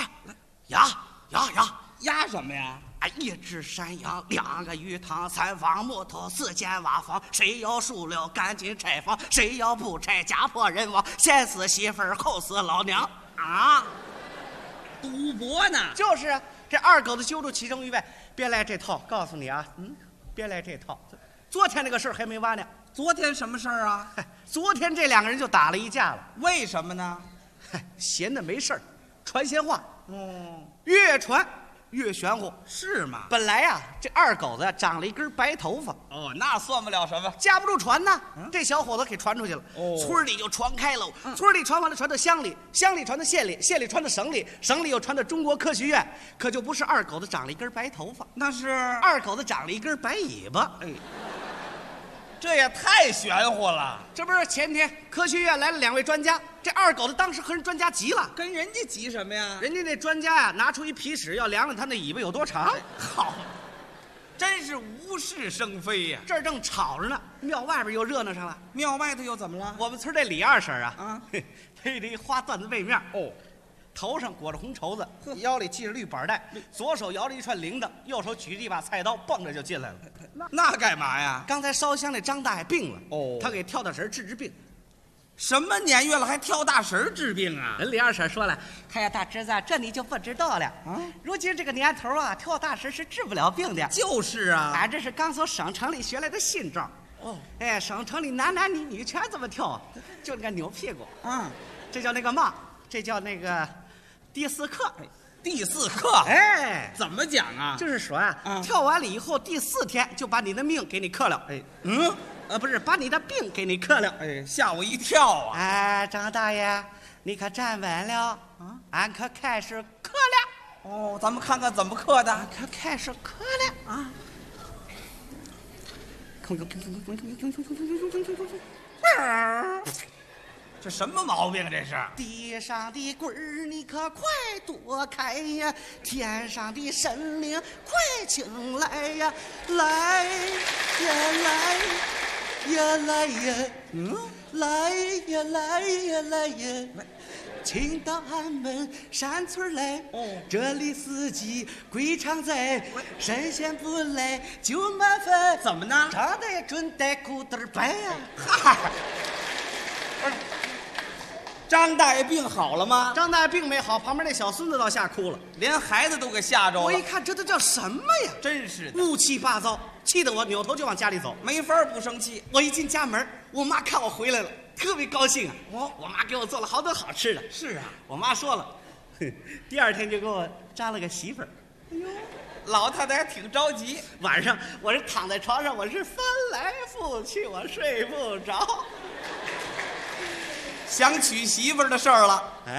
压什么呀？ 哎，1只山羊，2个鱼塘，3房木头，4间瓦房。谁要输了赶紧拆房，谁要不拆家破人亡，先死媳妇儿后死老娘啊！ 赌博呢？ 就是啊，这二狗子揪住其中一位，别来这套，告诉你啊，别来这套。昨天那个事儿还没完呢。 昨天什么事儿啊？ 昨天这2个人就打了一架了。 为什么呢？ 闲的没事儿，传闲话。越传越玄乎。 是吗？ 本来呀，这二狗子长了一根白头发。 那算不了什么， 架不住传呢。这小伙子给传出去了。村里就传开了。村里传完了，传到乡里，乡里传到县里，县里传到省里，省里又传到中国科学院。可就不是二狗子长了一根白头发， 那是二狗子长了一根白尾巴。 这也太玄乎了。 这不是前天科学院来了2位专家，这二狗子当时和人专家急了。 跟人家急什么呀？ 人家那专家呀，拿出一皮尺要量量他那尾巴有多长。 好，真是无事生非呀。 这儿正吵着呢，庙外边又热闹上了。 庙外头又怎么了？ 我们村这李二婶啊，配着一花缎子被面，头上裹着红绸子，腰里系着绿板带，左手摇着一串铃铛，右手举着一把菜刀，蹦着就进来了。 那干嘛呀？ 刚才烧香那张大爷病了，他给跳大神治病。 什么年月了还跳大神治病啊？ 人李二婶说了：“哎呀，大侄子，这你就不知道了。如今这个年头啊，跳大神是治不了病的。” 就是啊， 俺这是刚从省城里学来的新招。哎，省城里男男女女全这么跳，就那个扭屁股。这叫那个嘛？这叫那个第4课。 第4课， 哎， 怎么讲啊？ 就是说啊，跳完了以后第4天就把你的命给你克了。不是把你的病给你克了。 吓我一跳啊！ 哎，张大爷，你可站稳了，俺可开始克了。 咱们看看怎么克的。 可开始克了啊！ 这什么毛病？这是地上的棍儿，你可快躲开呀！天上的神灵，快请来呀！来呀来呀来呀，来呀来呀来呀！请到俺们山村来，这里四季归常在，神仙不来就麻烦。 怎么呢？ 长得也准带裤子白呀！ 张大爷病好了吗？ 张大爷病没好，旁边那小孙子倒吓哭了， 连孩子都给吓着了。 我一看，这都叫什么呀？ 真是的， 乌七八糟，气得我扭头就往家里走， 没法不生气。 我一进家门，我妈看我回来了，特别高兴啊！我妈给我做了好多好吃的。 是啊， 我妈说了，第2天就给我张了个媳妇儿。 哎呦，老太太还挺着急。 晚上我是躺在床上，我是翻来覆去，我睡不着。 想娶媳妇儿的事儿了。 哎，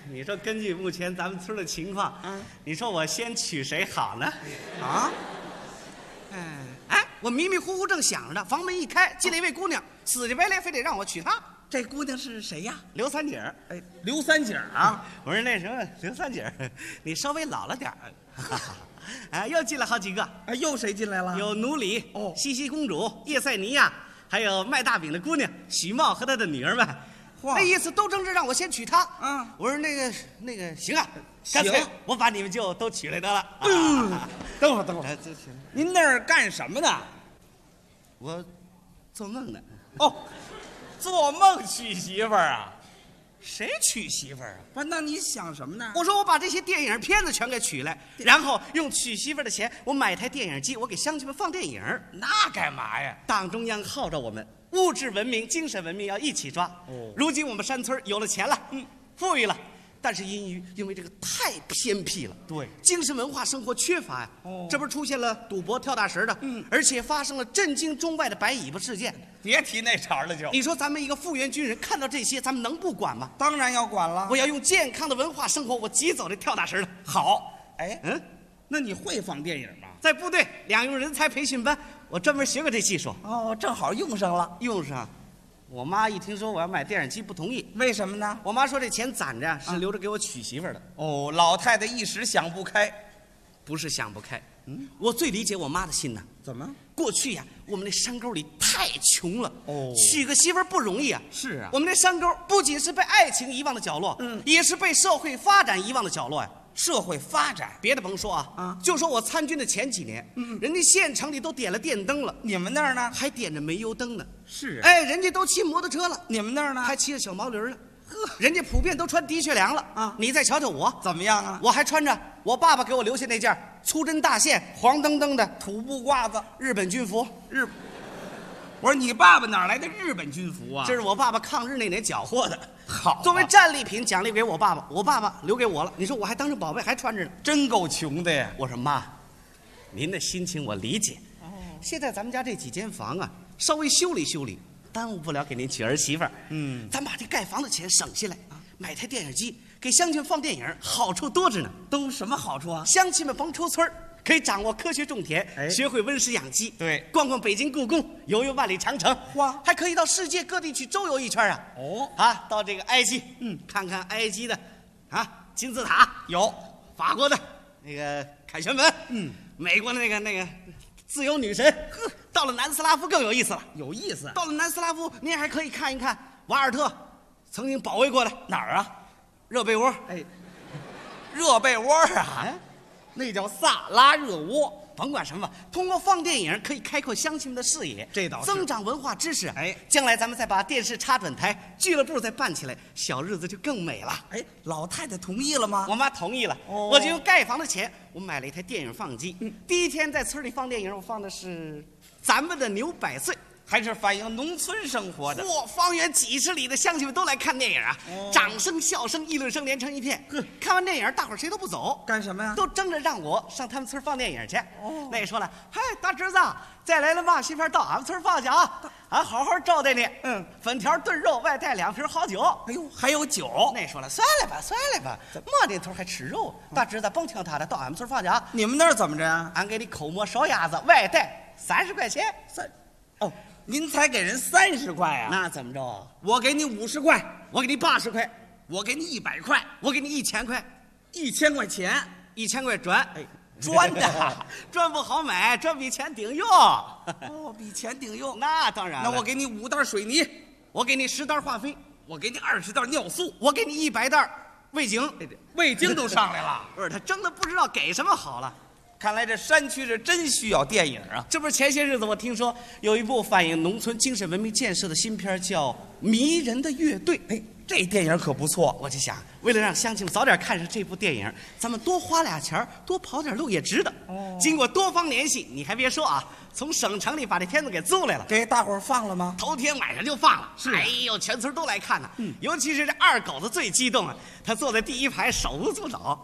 你说根据目前咱们村的情况，你说我先娶谁好呢？ 啊？ 哎，我迷迷糊糊正想着呢，房门一开，进来一位姑娘，死乞白赖非得让我娶她。 这姑娘是谁呀？ 刘三姐。 哎，刘三姐啊！ 我说那什么，刘三姐，你稍微老了点儿。哎，又进来好几个。 啊，又谁进来了？ 有奴隶哦，西西公主、叶塞尼亚，还有卖大饼的姑娘许茂和她的女儿们。那意思都争着让我先娶她。我说那个行啊，干脆我把你们就都娶来得了。 等会儿，您那儿干什么呢？ 我做梦呢。 哦，做梦娶媳妇儿啊？ 谁娶媳妇儿啊？ 不，那你想什么呢？ 我说我把这些电影片子全给取来，然后用娶媳妇儿的钱，我买台电影机，我给乡亲们放电影。 那干嘛呀？ 党中央号召我们物质文明、精神文明要一起抓。如今我们山村有了钱了，富裕了，但是因为这个太偏僻了， 对， 精神文化生活缺乏呀。这不是出现了赌博、跳大神的，而且发生了震惊中外的白尾巴事件。 别提那茬了，就你说咱们一个复员军人看到这些，咱们能不管吗？ 当然要管了。 我要用健康的文化生活，我挤走这跳大神了。 好，哎，那你会放电影吗？ 在部队两用人才培训班，我专门学过这技术。 哦，正好用上了。 用上。我妈一听说我要买电视机不同意。 为什么呢？ 我妈说这钱攒着是留着给我娶媳妇儿的。 哦，老太太一时想不开。 不是想不开，我最理解我妈的心呢。 怎么？ 过去呀，我们那山沟里太穷了，娶个媳妇儿不容易啊。 是啊， 我们那山沟不仅是被爱情遗忘的角落，也是被社会发展遗忘的角落呀。 社会发展， 别的甭说啊，就说我参军的前几年，人家县城里都点了电灯了， 你们那儿呢？ 还点着煤油灯呢。 是啊， 哎，人家都骑摩托车了， 你们那儿呢？ 还骑着小毛驴了。人家普遍都穿的确良了啊！你再瞧瞧我怎么样啊？ 我还穿着我爸爸给我留下那件粗针大线、黄澄澄的土布褂子， 日本军服。 我说你爸爸哪来的日本军服啊？ 这是我爸爸抗日那年缴获的。 好， 作为战利品奖励给我爸爸，我爸爸留给我了。你说我还当成宝贝还穿着呢， 真够穷的呀！ 我说妈，您的心情我理解。现在咱们家这几间房啊，稍微修理修理。耽误不了给您娶儿媳妇儿，咱把这盖房的钱省下来，买台电视机给乡亲放电影，好处多着呢。 都什么好处啊？ 乡亲们甭出村可以掌握科学种田，学会温室养鸡。 对， 逛逛北京故宫，游游万里长城，还可以到世界各地去周游一圈啊！到这个埃及，看看埃及的金字塔，有法国的那个凯旋门，美国的那个自由女神。到了南斯拉夫更有意思了， 有意思。 到了南斯拉夫，您还可以看一看瓦尔特曾经保卫过的哪儿啊？ 热被窝。 哎，热被窝啊，那叫萨拉热窝。 甭管什么，通过放电影可以开阔乡亲们的视野， 这倒是增长文化知识。哎，将来咱们再把电视插转台，俱乐部再办起来，小日子就更美了。 哎，老太太同意了吗？ 我妈同意了，我就用盖房的钱，我买了一台电影放机。第一天在村里放电影，我放的是咱们的牛百岁， 还是反映农村生活的。 方圆几十里的乡亲们都来看电影啊，掌声、笑声、议论声连成一片。看完电影，大伙儿谁都不走， 干什么呀？ 都争着让我上他们村放电影去。那说了，嗨，大侄子，再来了嘛，媳妇儿到俺们村放去啊，俺好好招待你。分条炖肉，外带2瓶好酒。 哎呦，还有酒。 那说了，算了吧，没那头还吃肉。大侄子甭听他的，到俺们村放去啊。 你们那儿怎么着啊？ 俺给你抠馍烧鸭子，外带30块钱。 哦，您才给人30块啊？ 那怎么着？ 我给你50块， 我给你80块， 我给你100块， 我给你1000块 ，1000块钱 ，1000块砖。 哎，砖的砖不好买，砖比钱顶用。 哦，比钱顶用。 那当然了。 那我给你5袋水泥， 我给你10袋化肥， 我给你20袋尿素， 我给你100袋味精。 味精都上来了。 不是，他真的不知道给什么好了。 看来这山区是真需要电影啊！ 这不是前些日子我听说有一部反映农村精神文明建设的新片，叫《迷人的乐队》。 哎，这电影可不错。 我就想，为了让乡亲们早点看上这部电影，咱们多花俩钱，多跑点路也值得。经过多方联系，你还别说啊，从省城里把这片子给租来了， 给大伙儿放了吗？ 头天晚上就放了。 是， 哎呦，全村都来看呢。尤其是这二狗子最激动啊，他坐在第一排，手舞足蹈。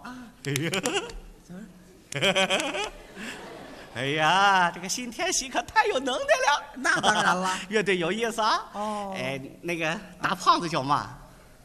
哎呀，这个新天喜可太有能耐了。 那当然了， 乐队有意思啊。哎，那个大胖子叫嘛？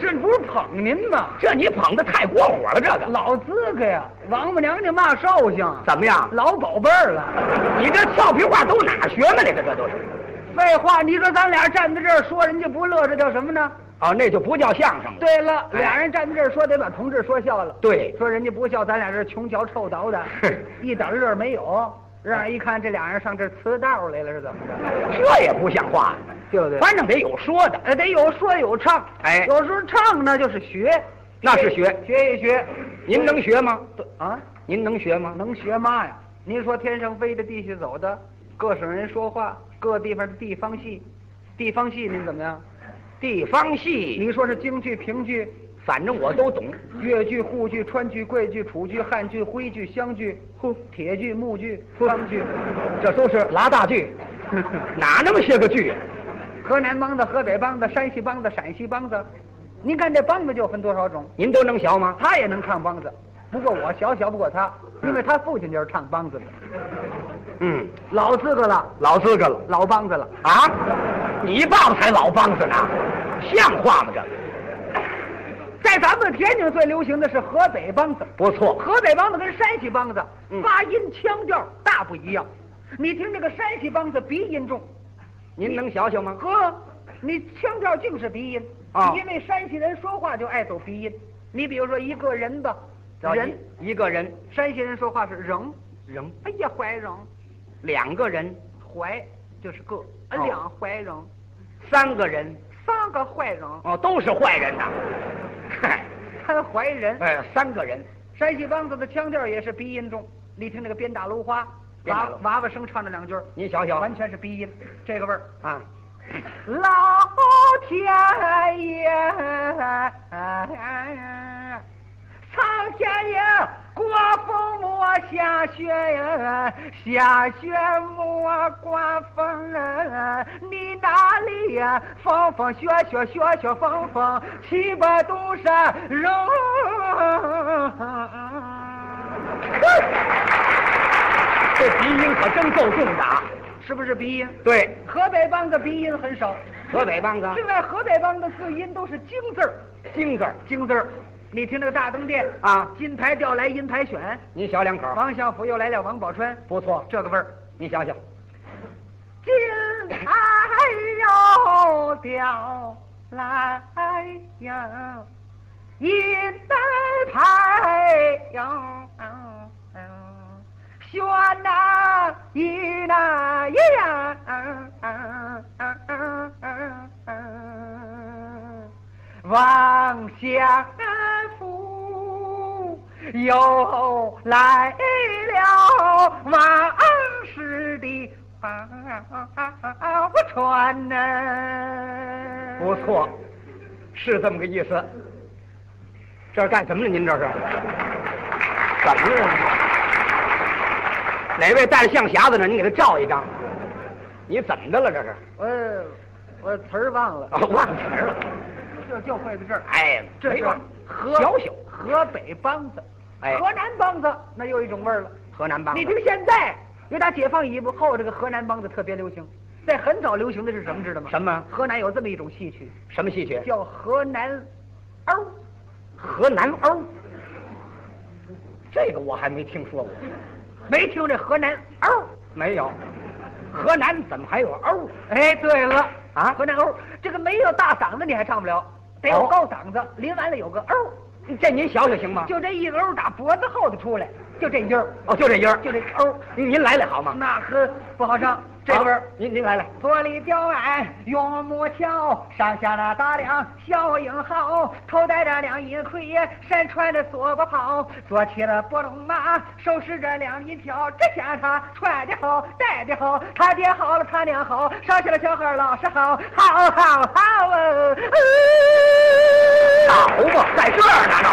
这不是捧您吗？ 这你捧的太过火了，这个老资格呀，王母娘娘骂寿星， 怎么样？ 老宝贝儿了。 你这俏皮话都哪学来的？这都是废话。你说咱俩站在这儿说，人家不乐，这叫什么呢？ 哦，那就不叫相声了。 对了，俩人站在这儿说，得把同志说笑了。 对， 说人家不笑，咱俩这穷嚼臭倒的，一点乐没有。让人一看，这俩人上这辞道来了，是怎么着？ 这也不像话， 对不对？ 反正得有说的， 得有说有唱。 哎， 有时候唱呢就是学， 那是学一学。 您能学吗？ 啊， 您能学吗？ 能学嘛呀？您说天上飞的，地下走的，各省人说话，各地方的地方戏，地方戏您怎么样？ 地方戏， 你说是京剧、评剧， 反正我都懂。 越剧、沪剧、川剧、桂剧、楚剧、汉剧、徽剧、湘剧、铁剧、木剧、方剧， 这都是拉大剧。哪那么些个剧？ 河南梆子、河北梆子、山西梆子、陕西梆子，您看这梆子就分多少种？ 您都能学吗？ 他也能唱梆子，不过我学不过他，因为他父亲就是唱梆子的。 嗯， 老资格了， 老资格了， 老梆子了啊！你爸爸才老梆子呢，像话吗？这在咱们天津最流行的是河北梆子， 不错。 河北梆子跟山西梆子发音腔调大不一样。你听这个山西梆子鼻音重， 您能学学吗？ 呵，你腔调净是鼻音啊， 因为山西人说话就爱走鼻音。你比如说一个人吧，人一个人， 山西人说话是扔，哎呀怀扔。 两个人， 怀就是个，两怀扔。 三个人， 三个坏人。 哦，都是坏人呐。 嗨，还坏人。 三个人。 山西梆子的腔调也是鼻音重。你听那个鞭打芦花，娃娃声唱这两句， 你瞧瞧， 完全是鼻音，这个味儿啊。 老天爷，苍天爷，刮风莫下雪呀，下雪莫刮风啊！你哪里呀？风风雪雪，雪雪风风，七八都是人。 这鼻音可真够重的， 是不是鼻音？ 对， 河北梆子鼻音很少。 河北梆子， 另外河北梆子字音都是京字儿，京字儿。你听那个大灯殿啊， 金牌调来银牌选， 你小两口。 王相府又来了王宝钏， 不错， 这个味儿， 你想想。 金牌又调来呀，银牌哟，选呐一呐一呀，王相府又来了王氏的船呢。 不错，是这么个意思。这是干什么呢？您这是怎么了？哪位带着象匣子呢？你给他照一张。你怎么的了？这是？ 我词儿忘了。 忘词儿了。 就会在这儿。 哎， 这是河北梆子。 哎， 河南梆子那又一种味儿了。 河南梆子。 你听现在，因为打解放以后，这个河南梆子特别流行。在很早流行的是什么，知道吗？ 什么？ 河南有这么一种戏曲。 什么戏曲？ 叫河南欧。 河南欧。这个我还没听说过。 没听这河南欧？ 没有。河南怎么还有欧？ 哎，对了啊， 河南欧，这个没有大嗓子你还唱不了，得有高嗓子，临完了有个欧。 这您学学行吗？ 就这一欧打脖子后头出来，就这音儿。 哦，就这音儿， 就这欧。 您来好吗？ 那可不好唱。这味儿， 您来。 玻璃吊鞍，用木桥，上下那大梁，小英豪，头戴着两银盔，身穿着梭巴袍，坐起了波龙马，手持着两银条，这下他穿的好，戴的好，他爹好了，他娘好，上起了小孩老实好，好哦。 好吧，在这儿呢，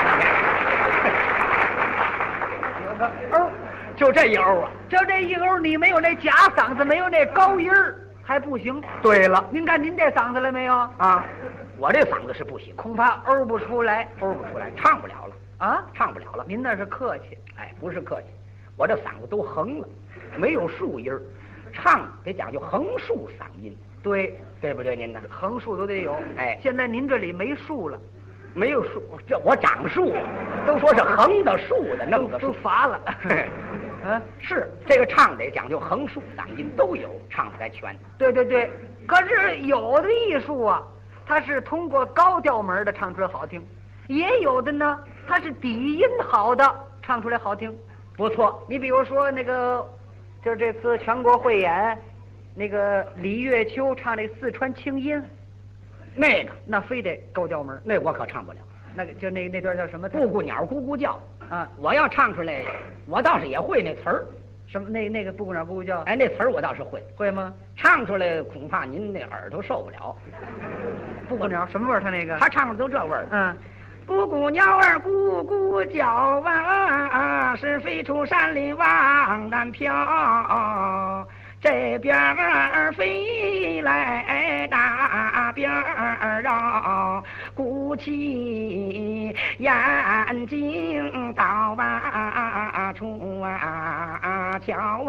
有个欧。 就这一欧啊， 就这一欧，你没有那假嗓子，没有那高音儿，还不行。 对了， 您看您这嗓子了没有？ 啊，我这嗓子是不行， 恐怕欧不出来， 唱不了了啊， 唱不了了。 您那是客气， 哎，不是客气，我这嗓子都横了，没有竖音儿，唱得讲究横竖嗓音， 对不对？您呢？ 横竖都得有。 哎， 现在您这里没竖了， 没有树，这我长树，都说是横的竖的，弄个都乏了。 是这个唱得讲究横竖嗓音都有，唱才全。 对对对，可是有的艺术啊，它是通过高调门的唱出来好听，也有的呢，它是底音好的唱出来好听。 不错， 你比如说那个，就是这次全国汇演，那个李月秋唱那四川清音，那非得高调门， 那我可唱不了。 那个就那段叫什么？ 布谷鸟咕咕叫啊！ 我要唱出来，我倒是也会那词儿。 什么那个布谷鸟咕咕叫？ 哎，那词儿我倒是会吗？ 唱出来恐怕您那耳朵受不了。 布谷鸟什么味儿？他那个他唱的都这味儿。布谷鸟儿咕咕叫啊，是飞出山里往南飘。这边儿飞来那边儿绕，鼓起眼睛到外处瞧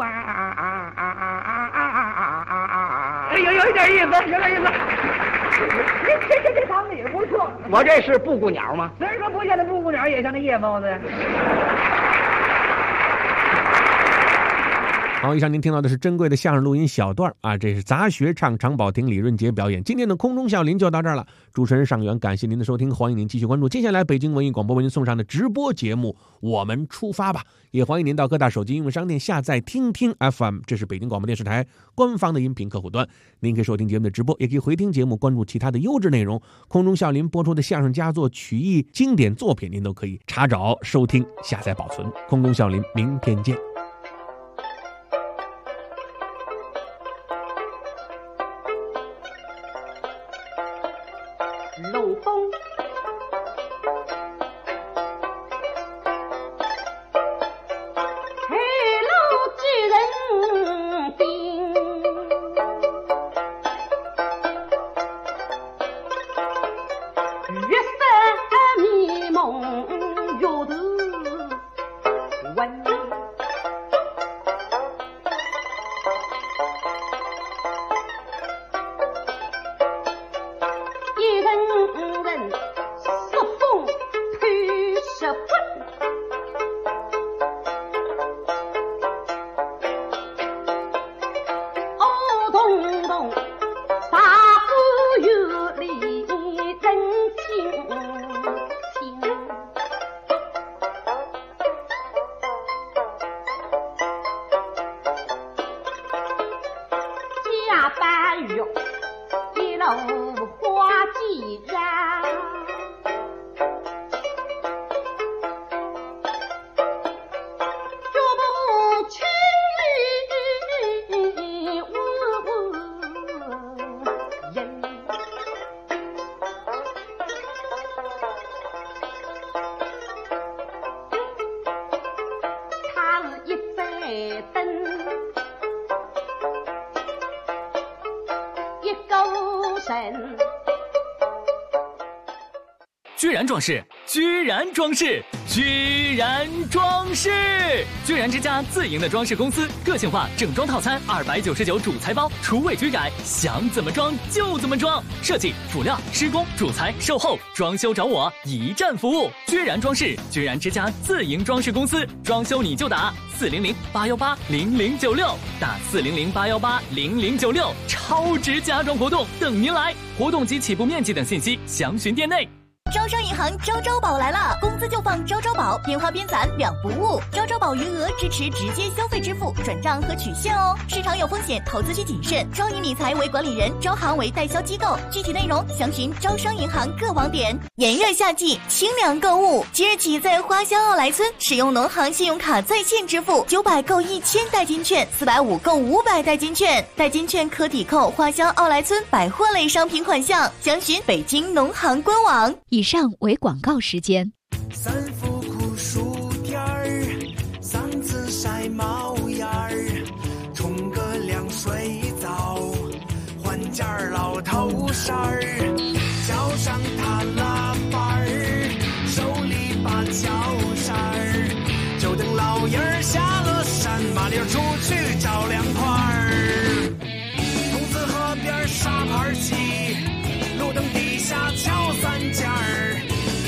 哎呦，有一点意思，有点意思。这唱的也不错。我这是布谷鸟吗？ 虽然说不像那布谷鸟，也像那夜猫子。 好，以上您听到的是珍贵的相声录音小段啊，这是杂学唱常宝霆、李润杰表演。今天的空中笑林就到这儿了，主持人尚元，感谢您的收听，欢迎您继续关注接下来北京文艺广播为您送上的直播节目，我们出发吧！也欢迎您到各大手机应用商店下载听听 FM， 这是北京广播电视台官方的音频客户端，您可以收听节目的直播，也可以回听节目，关注其他的优质内容。空中笑林播出的相声佳作、曲艺经典作品，您都可以查找、收听、下载、保存。空中笑林，明天见。 龙凤黑楼之人丁，月色迷蒙月头温，一人人说风推说滚，哦咚咚，大夫有理人情心，加班月一路花季然，脚步轻易无人，他是一盏灯，一勾绳。 居然装饰，居然装饰，居然装饰！居然之家自营的装饰公司，个性化整装套餐299主材包，厨卫居然，想怎么装就怎么装，设计、辅料、施工、主材、售后、装修找我，一站服务。居然装饰，居然之家自营装饰公司，装修你就打400-818-0096，打400-818-0096，超值家装活动等您来，活动及起步面积等信息详询店内。 招商银行招招宝来了，工资就放招招宝，边花边攒两不误。招招宝余额支持直接消费支付、转账和取现哦。市场有风险，投资需谨慎。招银理财为管理人，招行为代销机构。具体内容详询招商银行各网点。炎热夏季，清凉购物，即日起在花乡奥莱村使用农行信用卡在线支付，900购1000代金券，450购500代金券，代金券可抵扣花乡奥莱村百货类商品款项。详询北京农行官网。 以上为广告时间。 三伏酷暑天儿，嗓子晒冒烟儿，冲个凉水澡，换件老头衫儿，脚上踏拉板儿，手里把脚扇儿，就等老爷儿下了山，麻利儿出去找凉快儿。桐梓河边沙盘戏，路灯底下敲三尖儿。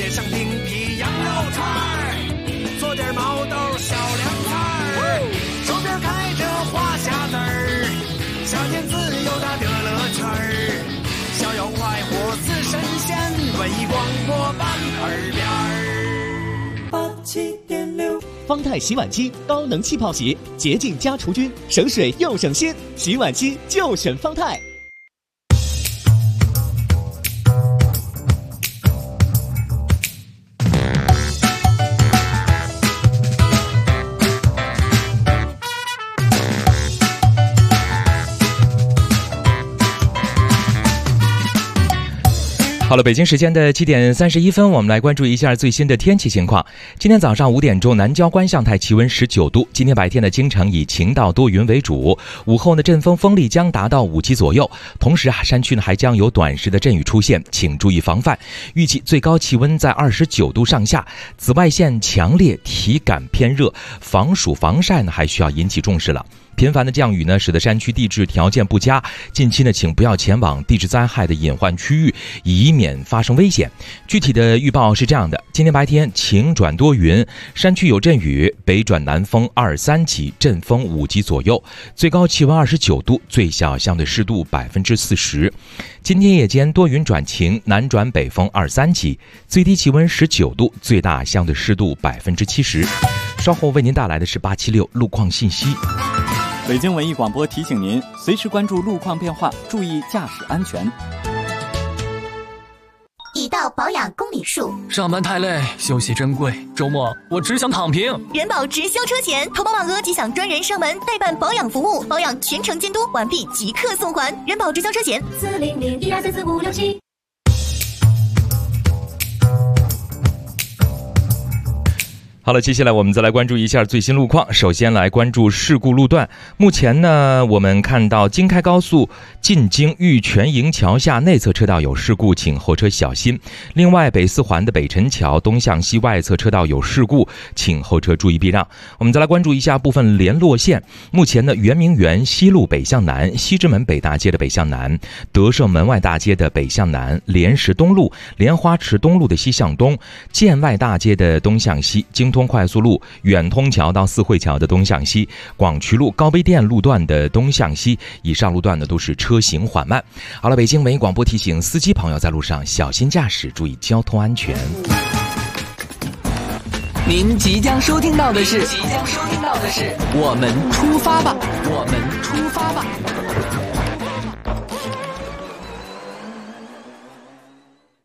87.6。 方太洗碗机高能气泡洗，洁净加除菌，省水又省心，洗碗机就选方太。 好了，北京时间的7点31分，我们来关注一下最新的天气情况。今天早上5点钟，南郊观象台气温19度。今天白天的京城以晴到多云为主，午后呢阵风风力将达到5级左右。同时山区呢还将有短时的阵雨出现，请注意防范。预计最高气温在29度上下，紫外线强烈，体感偏热，防暑防晒呢还需要引起重视了。频繁的降雨呢，使得山区地质条件不佳，近期呢，请不要前往地质灾害的隐患区域，以免发生危险。具体的预报是这样的：今天白天晴转多云，山区有阵雨，北转南风2、3级，阵风5级左右，最高气温29度，最小相对湿度40%。今天夜间多云转晴，南转北风2、3级，最低气温19度，最大相对湿度70%。稍后为您带来的是876路况信息。 北京文艺广播提醒您，随时关注路况变化，注意驾驶安全。 已到保养公里数， 上班太累，休息珍贵，周末我只想躺平。 人保直销车险，投保满额即享专人上门代办保养服务，保养全程监督，完毕即刻送还。人保直销车险40012344567。 好了，接下来我们再来关注一下最新路况。首先来关注事故路段。目前呢，我们看到京开高速进京玉泉营桥下内侧车道有事故，请后车小心。另外，北四环的北辰桥东向西外侧车道有事故，请后车注意避让。我们再来关注一下部分联络线。目前呢，圆明园西路北向南、西直门北大街的北向南、德胜门外大街的北向南、莲石东路、莲花池东路的西向东、建外大街的东向西、京通快速路远通桥到四惠桥的东向西、广渠路高碑店路段的东向西，以上路段呢都是车行缓慢。好了，北京文艺广播提醒司机朋友在路上小心驾驶，注意交通安全。 您即将收听到的是我们出发吧，我们